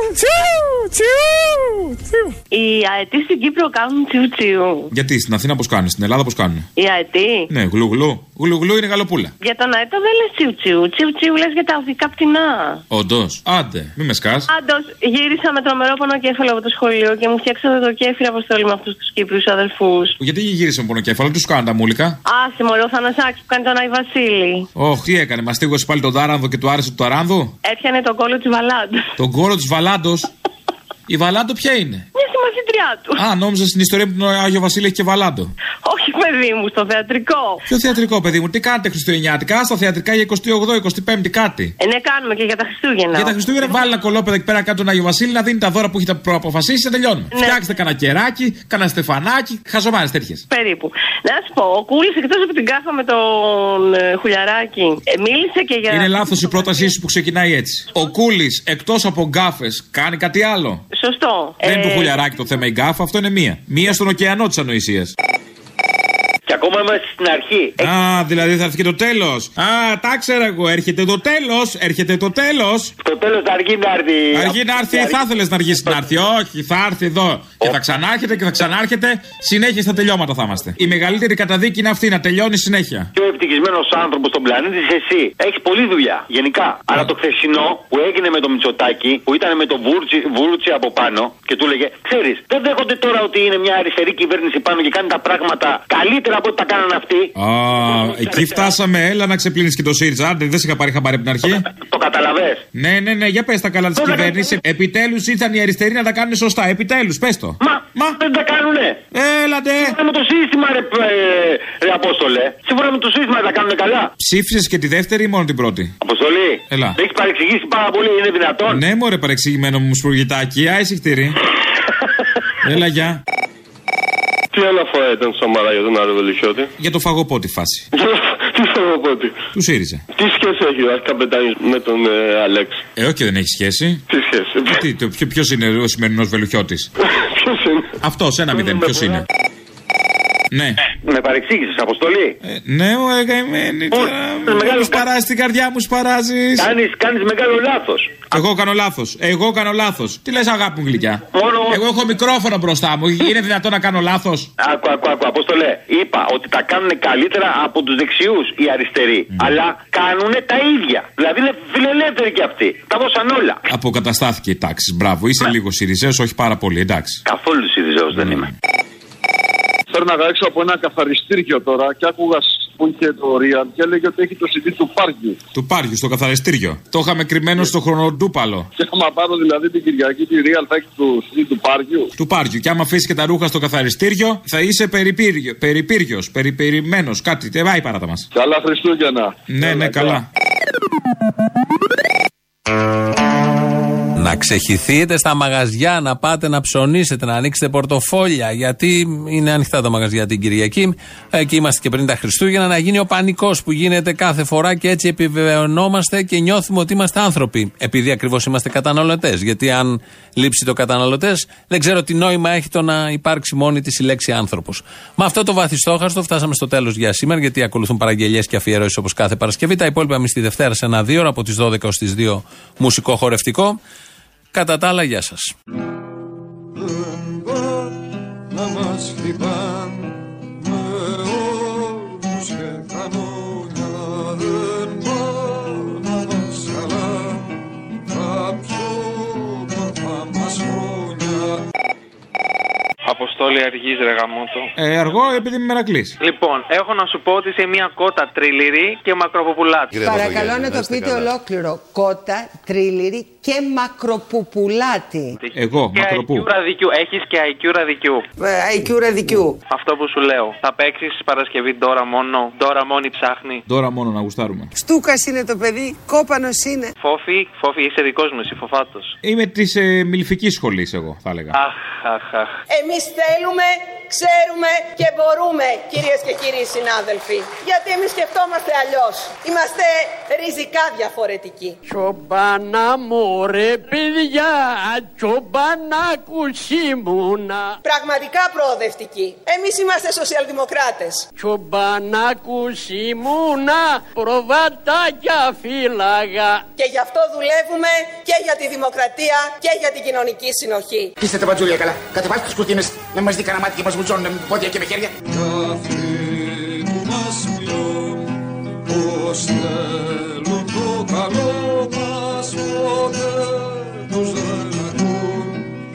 Οι αετοί στην Κύπρο κάνουν τσιου τσιου. Γιατί στην Αθήνα πώς κάνουν, στην Ελλάδα πώς κάνουν? Οι αετοί. Ναι, γλουγλού. Γλουγλού είναι γαλοπούλα. Για τον αετό δεν λες τσιου τσιου. Τσιου τσιου λες για τα οδικά πτηνά. Όντως. Άντε, μη με σκάς. Άντως, γύρισα με τρομερό πονοκέφαλο από το σχολείο και μου φτιάξατε το κέφυρα Αποστόλη με αυτούς τους Κύπριους αδελφούς. Γιατί γύρισα με πονοκέφαλο, τους κάνουν τα μούλικα? Άσε μωρό, ο Θανασάκης που κάνει τον Άι Βασίλη. Ωχ, τι έκανε, μαστίγωσε πάλι τον Τάρανδο και του άρεσε το Ταράνδο? Έπιανε τον κόλλο της Βαλάντος. Τον κόλλο της Βαλάντος? Η Βαλάντο ποια είναι? Μια συμμαθήτριά του. Α, νόμιζα στην ιστορία που τον Άγιο Βασίλη έχει και Βαλάντο. Όχι, παιδί μου, στο θεατρικό. Ποιο θεατρικό, παιδί μου, τι κάνετε χριστουγεννιάτικα? Στα θεατρικά για 28-25 κάτι. Ναι, κάνουμε και για τα Χριστούγεννα. Για τα Χριστούγεννα βάλει ένα κολόπεδο εκεί πέρα κάτω τον Άγιο Βασίλη να δίνει τα δώρα που έχετε προαποφασίσει και τελειώνουμε. Ναι. Φτιάξτε κανένα κεράκι, κανένα στεφανάκι, χαζομάρες τέτοιες. Περίπου. Να σου πω, ο Κούλης εκτός από την κάφα με τον Χουλιαράκη μίλησε και για. Είναι λάθος η πρότασή σου που ξεκινάει έτσι. Ο Κούλης εκτός από γκάφες κάνει κάτι άλλο? Σωστό. Δεν είναι του Χουλιαράκη το θέμα η γκάφα, αυτό είναι μία. Μία στον ωκεανό της ανοησίας. Και ακόμα είμαστε στην αρχή. Α, δηλαδή θα έρθει και το τέλος. Α, τα ξέρω εγώ. Έρχεται το τέλος. Έρχεται το τέλος. Το τέλος αργεί να έρθει. Αργεί να έρθει, θα ήθελες να αργήσει να έρθει. Όχι, θα έρθει εδώ. Και θα ξανάρχεται και θα ξανάρχεται. Συνέχεια στα τελειώματα θα είμαστε. Η μεγαλύτερη καταδίκη είναι αυτή, να τελειώνει συνέχεια. Πιο ευτυχισμένος άνθρωπος στον πλανήτη είσαι εσύ. Έχεις πολλή δουλειά, γενικά. Αλλά το χθεσινό που έγινε με το Μητσοτάκη, που ήταν με το Βούρτσι από πάνω και του έλεγε, ξέρεις, δεν δέχονται τώρα ότι είναι μια αριστερή κυβέρνηση πάνω και κάνει τα πράγματα καλύτερα από ό,τι τα κάνανε αυτοί. Α, εκεί φτάσαμε. Έλα να ξεπλύνεις και το ΣΥΡΙΖΑ. Άντε, δεν σε είχα πάρει χαμπάρι από την αρχή. Το καταλαβες. Ναι, για πες τα καλά της κυβέρνησης. Επιτέλους ήρθαν οι αριστεροί να τα κάνουν σωστά. Επιτέλους, πες το. Μα δεν τα κάνουνε. Έλατε. Σύμφωνα με το σύστημα, ρε Απόστολε. Σύμφωνα με το σύστημα τα κάνουν καλά. Ψήφισες και τη δεύτερη ή μόνο την πρώτη? Αποστολή. Έλα. Έχεις παρεξηγήσει πάρα πολύ, είναι δυνατόν? Ναι, μωρέ, παρεξηγημένο μου σπουργητάκι. Άισιχτήρι. Έλα, γεια. Τι αναφορά ήταν στο Σαμαρά για τον Άρη Βελουχιώτη? Για το φαγοπότη φάση. Τι φαγοπότη? Του ΣΥΡΙΖΑ. Τι σχέση έχει ο Καπετάνης με τον Αλέξη? Όχι, δεν έχει σχέση. Τι σχέση? Ποιος είναι ο σημερινός Βελουχιώτης? Ποιος είναι? Αυτός, 1-0, ποιος είναι? Ναι. Με παρεξήγησες, Αποστολή. Ναι, μου έκαημένη. Μου σπαράζει την καρδιά μου, σπαράζεις. Κάνεις μεγάλο λάθος. Εγώ κάνω λάθος. Τι λες, αγάπη μου γλυκιά? Εγώ έχω μικρόφωνο μπροστά μου. Είναι δυνατόν να κάνω λάθος? Άκου, Απόστολε. Είπα ότι τα κάνουν καλύτερα από τους δεξιούς οι αριστεροί. Αλλά κάνουν τα ίδια. Δηλαδή είναι φιλελεύθεροι κι αυτοί. Τα δώσαν όλα. Αποκαταστάθηκε η τάξη. Μπράβο, είσαι λίγο ΣΥΡΙΖΑος, όχι πάρα πολύ, εντάξει. Καθόλου ΣΥΡΙΖΑος δεν είμαι. Φέρναγα έξω από ένα καθαριστήριο τώρα και άκουγα που είχε το Real και έλεγε ότι έχει το CD του Πάργιου. Του Πάργιου, στο καθαριστήριο. Το είχαμε κρυμμένο στο χρονοτούπαλο. Και άμα πάρω δηλαδή την Κυριακή τη Real θα έχει το CD του Πάργιου. Του Πάργιου. Και άμα αφήσει και τα ρούχα στο καθαριστήριο θα είσαι περιπύριος, περιποιημένος. Κάτι, πάει παράτα μας. Καλά Χριστούγεννα. Ναι, καλά. Να ξεχυθείτε στα μαγαζιά, να πάτε να ψωνίσετε, να ανοίξετε πορτοφόλια, γιατί είναι ανοιχτά τα μαγαζιά την Κυριακή. Εκεί είμαστε και πριν τα Χριστούγεννα. Να γίνει ο πανικός που γίνεται κάθε φορά και έτσι επιβεβαιωνόμαστε και νιώθουμε ότι είμαστε άνθρωποι. Επειδή ακριβώς είμαστε καταναλωτές. Γιατί αν λείψει το καταναλωτές, δεν ξέρω τι νόημα έχει το να υπάρξει μόνη της η λέξη άνθρωπος. Με αυτό το βαθιστόχαστο φτάσαμε στο τέλος για σήμερα, γιατί ακολουθούν παραγγελίες και αφιερώσεις όπως κάθε Παρασκευή. Τα υπόλοιπα εμείς τη Δευτέρα σε 1-2 από τις 12 ως τις 2 μουσικό χορευτικό. Κατά τα άλλα, γεια σας. Αποστόλη αργής ρε γαμότο. Αργό επειδή είμαι μερακλής. Λοιπόν, έχω να σου πω ότι είσαι μια κότα τρίληρη και μακροποπουλάτη. Παρακαλώ να το πείτε ολόκληρο. Κότα, τρίληρη και μακροποπουλάτη. Εγώ, μακροπού. Έχεις και IQ ραδικιού. IQ ραδικιού. Αυτό που σου λέω. Θα παίξεις Παρασκευή τώρα μόνο. Τώρα μόνη ψάχνει. Τώρα μόνο να γουστάρουμε. Στούκας είναι το παιδί, κόπανος είναι. Φόφη, είσαι δικός μου, εσύ φοφάτος. Είμαι της μιλφικής σχολής εγώ, θα έλεγα. Αχ. Εμείς θέλουμε, ξέρουμε και μπορούμε, κυρίες και κύριοι συνάδελφοι. Γιατί εμείς σκεφτόμαστε αλλιώς. Είμαστε ριζικά διαφορετικοί. Τσομπάνα μωρέ παιδιά, τσομπάνα κουσίμουνα. Πραγματικά προοδευτικοί. Εμείς είμαστε σοσιαλδημοκράτες. Τσομπάνα κουσίμουνα, προβατάκια φύλαγα. Και γι' αυτό δουλεύουμε και για τη δημοκρατία και για την κοινωνική συνοχή. Είστε τα μπατζούλια καλά. Κατεβάστε τις κουρτίνες, να μας δει κανένα μάτι και μας βουτζώνουν με πόδια και με χέρια. Πως θέλουν το καλό μας, ποτέ τους δεν ακούν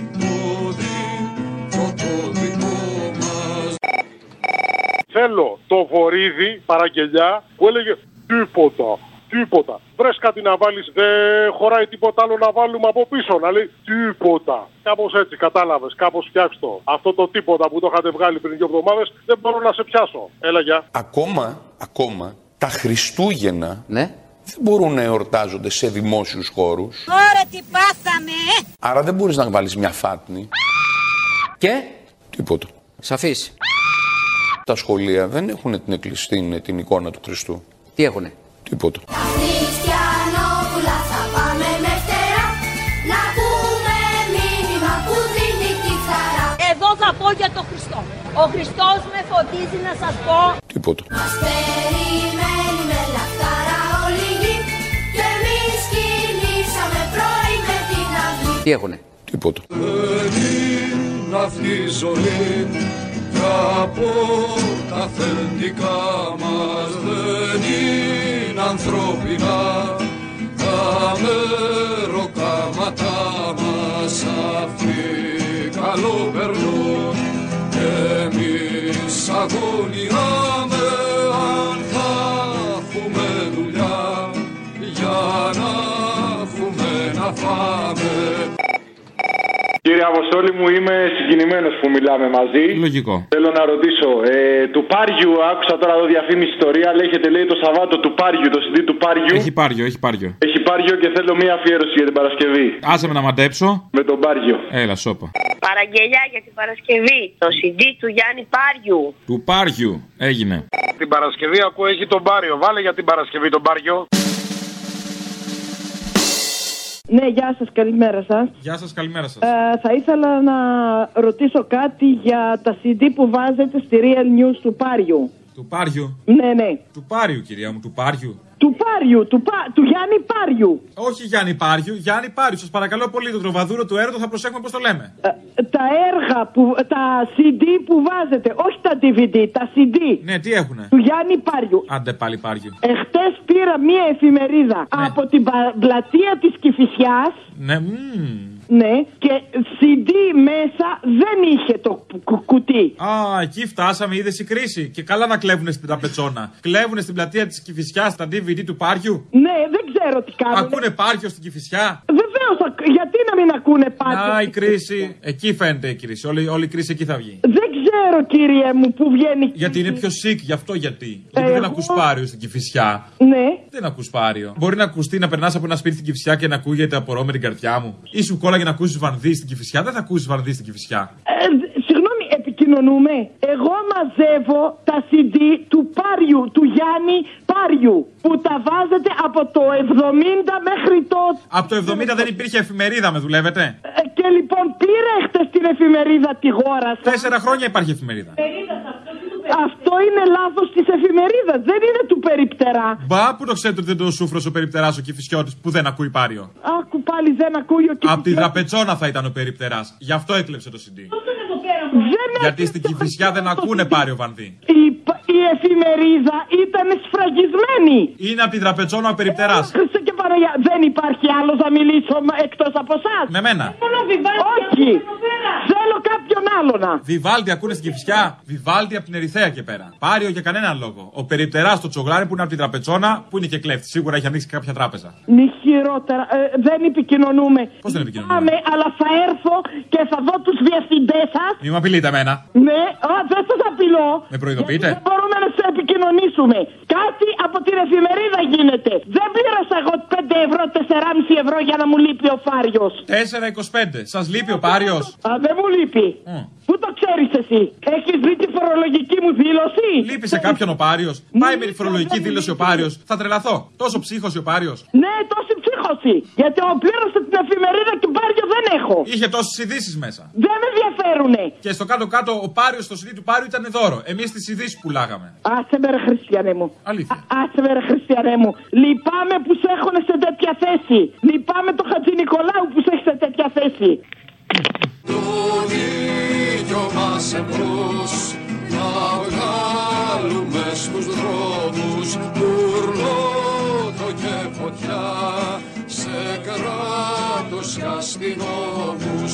το δικό μας. Θέλω το Βορίδη παραγγελιά που έλεγε τίποτα. Βρες κάτι να βάλεις, δεν χωράει τίποτα άλλο να βάλουμε από πίσω, να λέει τίποτα. Κάπως έτσι, κατάλαβες, κάπως φτιάξ' το. Αυτό το τίποτα που το είχατε βγάλει πριν 2 εβδομάδες, δεν μπορώ να σε πιάσω. Έλα, γεια. Ακόμα, τα Χριστούγεννα δεν μπορούν να εορτάζονται σε δημόσιους χώρους. Ωραία, τι πάθαμε! Άρα δεν μπορείς να βάλεις μια φάτνη. Και? Τίποτα. Σαφής. Τα σχολεία δεν έχουν την εικόνα του Χριστού. Τι έχουνε? Τίποτα. Χριστιανόπουλα, θα πάμε με φτερά να πούμε μήνυμα που δίνει τη χαρά. Εδώ θα πω για τον Χριστό. Ο Χριστός με φωτίζει να σας πω. Τίποτα. Μας περιμένει με λαχτάρα όλη γη και εμείς κινήσαμε πρωί με την αυγή. Τι έχουνε? Τίποτα. Δεν είναι αυτή η ζωή από τα αφεντικά μας, δεν είναι ανθρώπινα τα μεροκάματα μας. Αυτοί καλό περνούν και εμείς αγωνιάμε αν θα έχουμε δουλειά για να έχουμε να φάμε. Κύριε Αποστόλη μου, είμαι συγκινημένος που μιλάμε μαζί. Λογικό. Θέλω να ρωτήσω, του Πάριου, άκουσα τώρα εδώ διαφήμιση ιστορία, λέγεται λέει το Σαββάτο του Πάριου, το CD του Πάριου. Έχει Πάριο, έχει Πάριο. Έχει Πάριο και θέλω μία αφιέρωση για την Παρασκευή. Άσε με να μαντέψω. Με τον Πάριο. Έλα, σώπα. Παραγγελιά για την Παρασκευή. Το CD του Γιάννη Πάριου. Του Πάριου, έγινε. Την Παρασκευή ακούω έχει τον Πάριο. Βάλε για την Παρασκευή τον Πάριο. Ναι, γεια σας, καλημέρα σας. Γεια σας, καλημέρα σας. Θα ήθελα να ρωτήσω κάτι για τα CD που βάζετε στη Real News του Πάριου. Του Πάριου? Ναι, ναι. Του Πάριου, κυρία μου, του Πάριου. Του Πάριου, του Γιάννη Πάριου. Όχι Γιάννη Πάριου, Γιάννη Πάριου. Σας παρακαλώ πολύ, το τροβαδούρο του έρωτο θα προσέχουμε πώς το λέμε. Τα έργα, τα CD που βάζετε, όχι τα DVD, τα CD. Ναι, τι έχουνε? Του Γιάννη Πάριου. Άντε πάλι Πάριου. Εχθές πήρα μία εφημερίδα από την πλατεία της Κηφισιάς. Ναι, ναι, και CD μέσα δεν είχε το κουτί. Α, εκεί φτάσαμε, είδες η κρίση. Και καλά να κλέβουνε στην Τραπετσόνα. Κλέβουνε στην πλατεία της Κηφισιάς τα DVD του Πάριου. Ναι, δεν ξέρω τι κάνουν. Ακούνε Πάριο στην Κηφισιά. Βεβαίως, γιατί να μην ακούνε Πάριο? Α, η κρίση. Εκεί φαίνεται η κρίση. Όλη η κρίση εκεί θα βγει. Δεν ξέρω, κύριε μου, που βγαίνει. Γιατί είναι πιο sick, γι' αυτό γιατί. Γιατί δεν ακούς Πάριο στην Κηφισιά. Ναι. Δεν ακούς Πάριο. Μπορεί να ακουστεί να περνάς από ένα σπίτι στην Κηφισιά και να ακούγεται απορώ με την καρδιά μου. Ή σου κόλλαγε να ακούσεις Βανδύ στην Κηφισιά. Δεν θα ακούσεις Βανδύ στην Κηφισιά. Συγγνώμη, επικοινωνούμε. Εγώ μαζεύω τα CD του Πάριου, του Γιάννη Πάριου, που τα βάζετε από το 70 μέχρι το... Από το 70 δεν υπήρχε εφημερίδα, με δουλεύετε? Και λοιπόν πήρα χτες την εφημερίδα τη γόρα σας. 4 χρόνια υπάρχει εφημερίδα. Αυτό είναι λάθος της εφημερίδας, δεν είναι του Περιπτερά. Μπα, που το ξέρετε ότι δεν το σούφρος ο Περιπτεράς ο Κηφισιώτης που δεν ακούει Πάριο. Άκου πάλι δεν ακούει ο Κηφισιώτης. Απ' τη Τραπετσόνα θα ήταν ο Περιπτεράς. Γι' αυτό έκλεψε το CD. Γιατί στην Κηφισιά δεν ακούνε Πάριο Βανδύ. Η εφημερίδα ήταν σφραγισμένη. Είναι από την Τραπετσόνα ο Περιπτεράς. Χριστέ και Παναγιά, δεν υπάρχει άλλος να μιλήσω εκτός από εσάς? Με μένα. Όχι. Θέλω κάποιον άλλο να. Βιβάλτι ακούνε στην Κηφισιά. Βιβάλτι από την Ερυθέα και πέρα. Πάριο για κανέναν λόγο. Ο Περιπτεράς το Τσογλάρι που είναι από την Τραπετσόνα, που είναι και κλέφτη. Σίγουρα έχει ανοίξει κάποια τράπεζα. Μη χειρότερα. Δεν επικοινωνούμε. Πώς δεν επικοινωνούμε? Αλλά θα έρθω και θα δω τους διευθυντές σας. Μη με απειλείτε εμένα. Ναι, δεν σας απειλώ. Με προειδοποιείτε? Δεν μπορούμε να σε επικοινωνήσουμε. Κάτι από την εφημερίδα γίνεται. Δεν πλήρωσα εγώ 5 ευρώ, 4,5 ευρώ για να μου λείπει ο Πάριος. 4,25. Σας λείπει ο Πάριος? Δεν μου λείπει. Πού το ξέρεις εσύ? Έχεις δει τη φορολογική μου δήλωση? Λείπει σε κάποιον ο Πάριος? Πάει με τη φορολογική δήλωση ο Πάριος. Θα τρελαθώ. Τόσο ψύχωση ο Πάριος? Ναι, τόση ψύχωση. Γιατί πλήρωσα την εφημερίδα και Πάριο δεν έχω. Είχε τόσες ειδήσεις μέσα. Δεν με ενδιαφέρουνε. Και στο κάτω-κάτω ο Πάριος στο CD του Πάριου ήταν δώρο. Εμείς τις ειδήσεις πουλάγαμε. Άσε με ρε Χριστιανέ μου. Αλήθεια. Άσε με ρε Χριστιανέ μου. Λυπάμαι που σε έχουν σε τέτοια θέση. Λυπάμαι το Χατζη Νικολάου που σε έχει σε τέτοια θέση. Το δίκιο μας εμπρός να βγάλουμε στους δρόμους τουρλότο και φωτιά σε κράτος και αστυνόμους.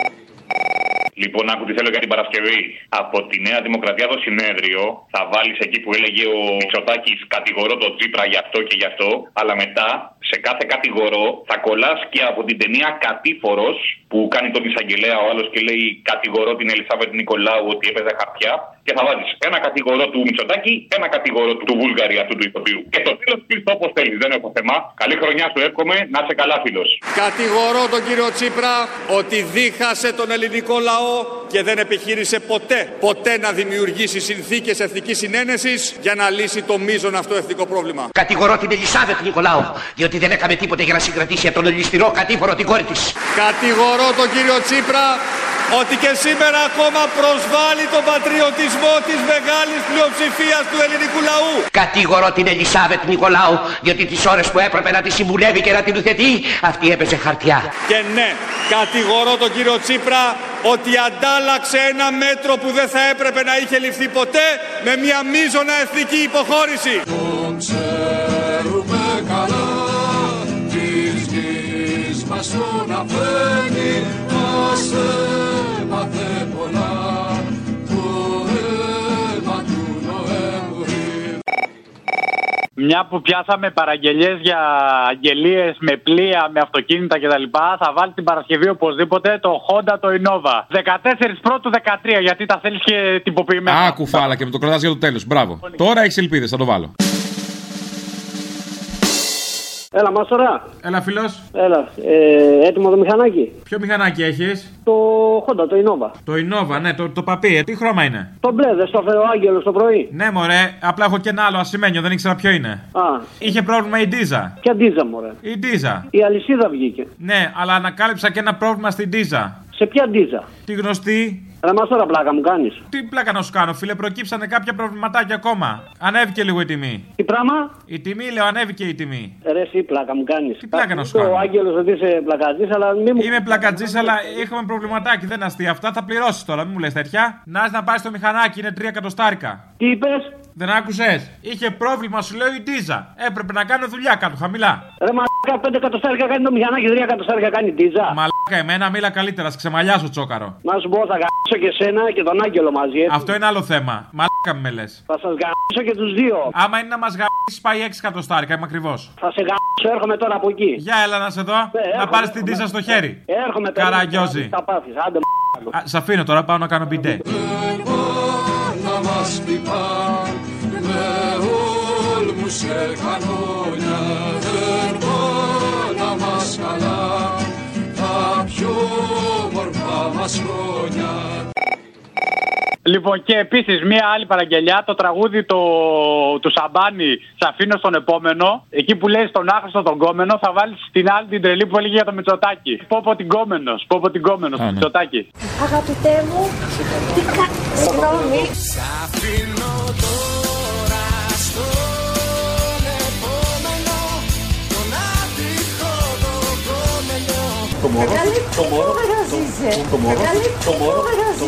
Λοιπόν, άκου τι θέλω για την Παρασκευή. Από τη Νέα Δημοκρατία το συνέδριο θα βάλεις εκεί που έλεγε ο Μητσοτάκης κατηγορώ τον Τσίπρα γι' αυτό και γι' αυτό. Αλλά μετά σε κάθε κατηγορό θα κολλάς και από την ταινία Κατήφορος που κάνει τον εισαγγελέα ο άλλος και λέει κατηγορώ την Ελισάβετ Νικολάου ότι έπαιζε χαρτιά. Και θα βάζεις ένα κατηγορό του Μητσοτάκη, ένα κατηγορό του Βούλγαρη αυτού του ηθοποιού. Και το τέλος κλειστό όπως θέλεις, δεν έχω θέμα. Καλή χρονιά σου εύχομαι, να είσαι καλά φίλος. Κατηγορώ τον κύριο Τσίπρα ότι δίχασε τον ελληνικό λαό και δεν επιχείρησε ποτέ να δημιουργήσει συνθήκες εθνικής συνένεσης για να λύσει το μείζον αυτό εθνικό πρόβλημα. Κατηγορώ την Ελισάβετ Νικολάου διότι δεν έκαμε τίποτε για να συγκρατήσει από τον ελιστηρό κατήφορο την κόρη της. Κατηγορώ τον κύριο Τσίπρα ότι και σήμερα ακόμα προσβάλλει τον πατριωτισμό της μεγάλης πλειοψηφίας του ελληνικού λαού. Κατηγορώ την Ελισάβετ Νικολάου, διότι τις ώρες που έπρεπε να τη συμβουλεύει και να την ουθετεί, αυτή έπαιζε χαρτιά. Και ναι, κατηγορώ τον κύριο Τσίπρα ότι αντάλλαξε ένα μέτρο που δεν θα έπρεπε να είχε ληφθεί ποτέ με μια μείζωνα εθνική υποχώρηση. Ξέρουμε καλά της γης μας τον αφένει, μας έμαθε πολλά το αίμα του Νοέμβρη. Μια που πιάσαμε παραγγελίες για αγγελίες με πλοία, με αυτοκίνητα κτλ. Θα βάλει την Παρασκευή οπωσδήποτε το Honda το Innova. 14 Πρώτου 13, γιατί τα θέλεις και τυποποιημένα. Α, κουφάλα και με το κρατάς για το τέλος. Μπράβο. Τώρα έχεις ελπίδες, θα το βάλω. Έλα, Μάστορα. Έλα, φίλος. Έλα, έτοιμο το μηχανάκι. Ποιο μηχανάκι έχεις? Το Honda, το Innova. Το Innova, ναι, το παπί. Τι χρώμα είναι? Το μπλε, δεν στο έφερε ο Άγγελος το πρωί. Ναι, μωρέ, απλά έχω και ένα άλλο ασημένιο, δεν ήξερα ποιο είναι. Α. Είχε πρόβλημα η ντίζα. Ποια ντίζα, μωρέ? Η ντίζα. Η αλυσίδα βγήκε. Ναι, αλλά ανακάλυψα και ένα πρόβλημα στην ντίζα. Σε ποια ντίζα? Τη γνωστή. Ρε Μάστορα, πλάκα μου κάνεις. Τι πλάκα να σου κάνω, φίλε, προκύψανε κάποια προβληματάκια ακόμα. Ανέβηκε λίγο η τιμή. Τι πράγμα? Η τιμή, λέω, ανέβηκε η τιμή. Ρε, εσύ πλάκα μου κάνεις. Τι πλάκα να σου κάνω? Ο Άγγελος ότι είσαι πλακατζής, αλλά μην μου. Είμαι πλακατζής, αλλά έχουμε προβληματάκι, δεν αστεία αυτά. Θα πληρώσεις τώρα, μην μου λες τέτοια. Να να πάρεις το μηχανάκι, είναι 3 εκατοστάρικα. Τι είπες? Δεν άκουσες? Είχε πρόβλημα, σου λέω, η ντίζα. Έπρεπε να κάνω δουλειά κάτω χαμηλά. Ρε μαλάκα, 5 εκατοστάρικα κάνει το μηχανάκι, 3 εκατοστάρικα κάνει ντίζα. Μαλάκα, εμένα μίλα καλύτερα, ξεμαλιάσω τσόκαρο. Να σου πω, θα γαμίσω και σένα και τον Άγγελο μαζί, έτσι. Αυτό είναι άλλο θέμα. Μαλάκα με λες. Θα σας γαμίσω και τους δύο. Άμα είναι να μας γαμίσεις, πάει 6 εκατοστάρικα, είμαι ακριβώς. Θα σε γαμίσω, έρχομαι τώρα από εκεί. Για έλα να σε δω, να πάρεις την ντίζα στο χέρι. Έρχομαι τώρα. Καραγκιόζη. Θα πάθεις, άντε μ***. Σ' αφήνω τώρα, πάω να κάνω μπιντέ. Να μας χτυπάν με όλμους και κανόνια, δεν πάνε μας καλά τα πιο μορφά μας χρόνια. Λοιπόν, και επίσης μία άλλη παραγγελιά, το τραγούδι του Σαμπάνη, «Σ' αφήνω στον επόμενο». Εκεί που λέει στον άχρηστο τον κόμενο, θα βάλεις την άλλη την τρελή που έλεγε για το Μητσοτάκη. Πω την κόμενος, Μητσοτάκη. Αγαπητέ μου, συγγνώμη. Σ' αφήνω τώρα στον επόμενο, τον άτυχο τον κόμενο. Το μωρό, το μωρό, το μωρό, το μωρό,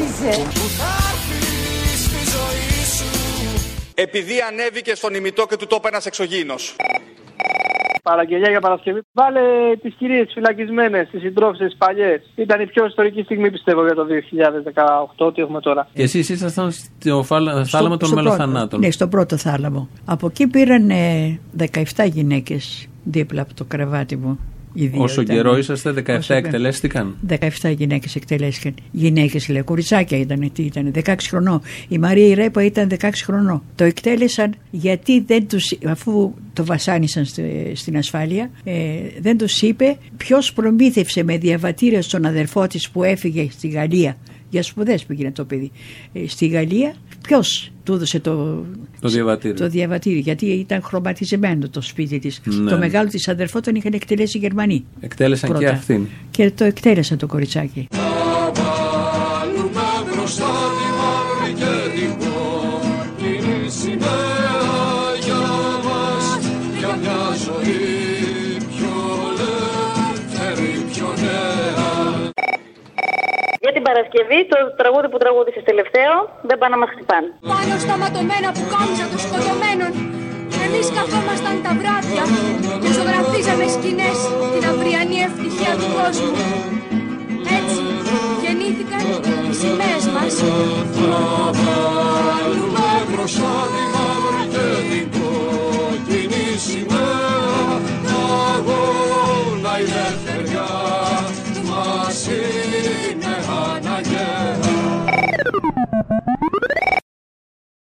Επειδή ανέβηκε στον ημιτό και του τόπου ένας εξωγήινος. Παραγγελιά για Παρασκευή. Βάλε τις κυρίες φυλακισμένες, τις συντρόφισσες, τις παλιές. Ήταν η πιο ιστορική στιγμή, πιστεύω, για το 2018, ό,τι έχουμε τώρα. Και εσείς ήσασταν στο θάλαμο των μελοθανάτων. Ναι, στο πρώτο θάλαμο. Από εκεί πήραν 17 γυναίκες δίπλα από το κρεβάτι μου. Όσο καιρό είσαστε, 17 εκτελέστηκαν. 17 γυναίκες εκτελέστηκαν. Γυναίκες, λέει, κοριτσάκια ήταν. Τι ήταν, 16 χρονών. Η Μαρία η Ρέπα ήταν 16 χρονών. Το εκτέλεσαν γιατί δεν τους, αφού το βασάνισαν στην ασφάλεια, δεν τους είπε ποιος προμήθευσε με διαβατήρια στον αδερφό της που έφυγε στη Γαλλία. Για σπουδές πήγαινε το παιδί. Στη Γαλλία, ποιος του έδωσε το διαβατήριο, γιατί ήταν χρωματιζεμένο το σπίτι της. Ναι. Το μεγάλο της αδερφό τον είχαν εκτελέσει οι Γερμανοί. Εκτέλεσαν πρώτα. Και αυτήν. Και το εκτέλεσαν το κοριτσάκι. Θα βάλουμε μπροστά τη μαύρη και την κόκκινη σημαία για μας, για μια ζωή πιο ελεύθερη, πιο νέα. Για την Παρασκευή, το τραγούδι που τραγούδησες τελευταίο, δεν πάνε να μας χτυπάνε. Πάνω στα ματωμένα που κάμιζα των σκοτωμένων, εμείς καθόμασταν τα βράδια και ζωγραφίζαμε σκηνές την αυριανή ευτυχία του κόσμου. Έτσι γεννήθηκαν οι σημαίες μας.